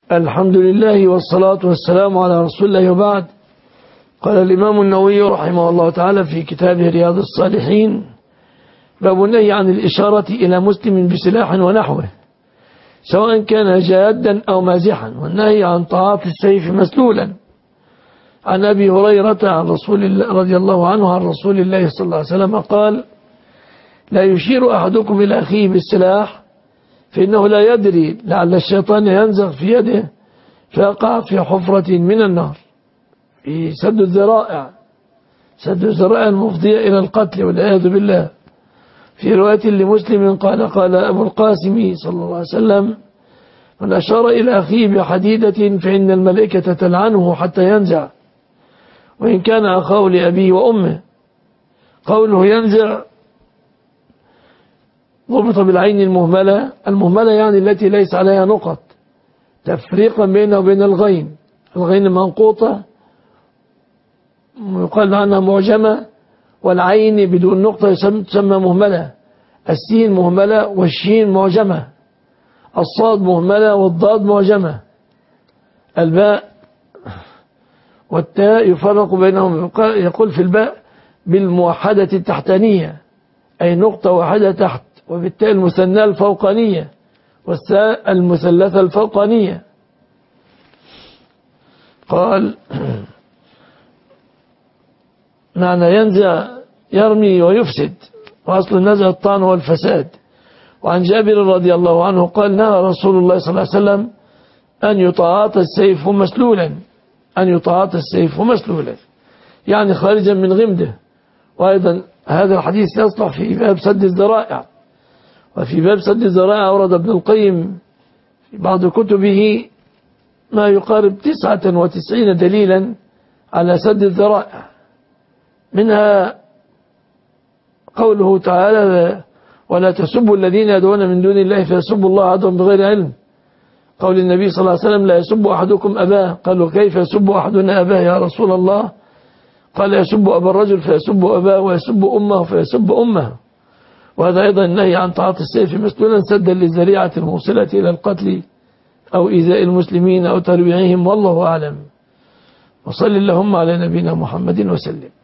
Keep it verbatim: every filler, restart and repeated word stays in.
الحمد لله والصلاة والسلام على رسول الله وبعد. قال الإمام النووي رحمه الله تعالى في كتابه رياض الصالحين: باب النهي عن الإشارة إلى مسلم بسلاح ونحوه سواء كان جادا أو مازحا، والنهي عن تعاطي السيف مسلولا. عن أبي هريرة عن رسول الله رضي الله عنه عن رسول الله صلى الله عليه وسلم قال: لا يشير أحدكم إلى أخيه بالسلاح فإنه لا يدري لعل الشيطان ينزغ في يده فيقع في حفرة من النار. في سد الذرائع، سد الذرائع المفضية إلى القتل والعياذ بالله. في رواية لمسلم قال قال أبو القاسم صلى الله عليه وسلم: من أشار إلى أخيه بحديدة فإن الملائكة تلعنه حتى ينزع، وإن كان أخاه لأبيه وأمه. قوله ينزع ضبط بالعين المهملة، المهملة يعني التي ليس عليها نقط، تفريقا بينه وبين الغين. الغين منقوطة يقال عنها معجمة، والعين بدون نقطة تسمى مهملة. السين مهملة والشين معجمة، الصاد مهملة والضاد معجمة، الباء والتاء يفرق بينهم. يقول في الباء بالموحدة التحتانية، أي نقطة واحدة تحت، وبالتاء المثنى الفوقانية، والساء المثلثة الفوقانية. قال: معنى ينزع يرمي ويفسد، وأصل النزع الطعن والفساد. وعن جابر رضي الله عنه قال: نهى رسول الله صلى الله عليه وسلم أن يتعاطى السيف مسلولا، أن يتعاطى السيف مسلولا يعني خارجا من غمده. وأيضا هذا الحديث يصلح في باب سد الذرائع. وفي باب سد الذرائع أورد ابن القيم في بعض كتبه ما يقارب تسعة وتسعين دليلا على سد الذرائع، منها قوله تعالى: ولا تسبوا الذين يدعون من دون الله فيسبوا الله عدوا بغير علم. قول النبي صلى الله عليه وسلم: لا يسب أحدكم أباه. قالوا: كيف يسب أحدنا أباه يا رسول الله؟ قال: يسب أبا الرجل فيسب أباه، ويسب أمه فيسب أمه. وهذا أيضا النهي عن تعاطي السيف مسلولا سدا للذريعة الموصلة إلى القتل أو إيذاء المسلمين أو ترويعهم، والله أعلم. وصل اللهم على نبينا محمد وسلم.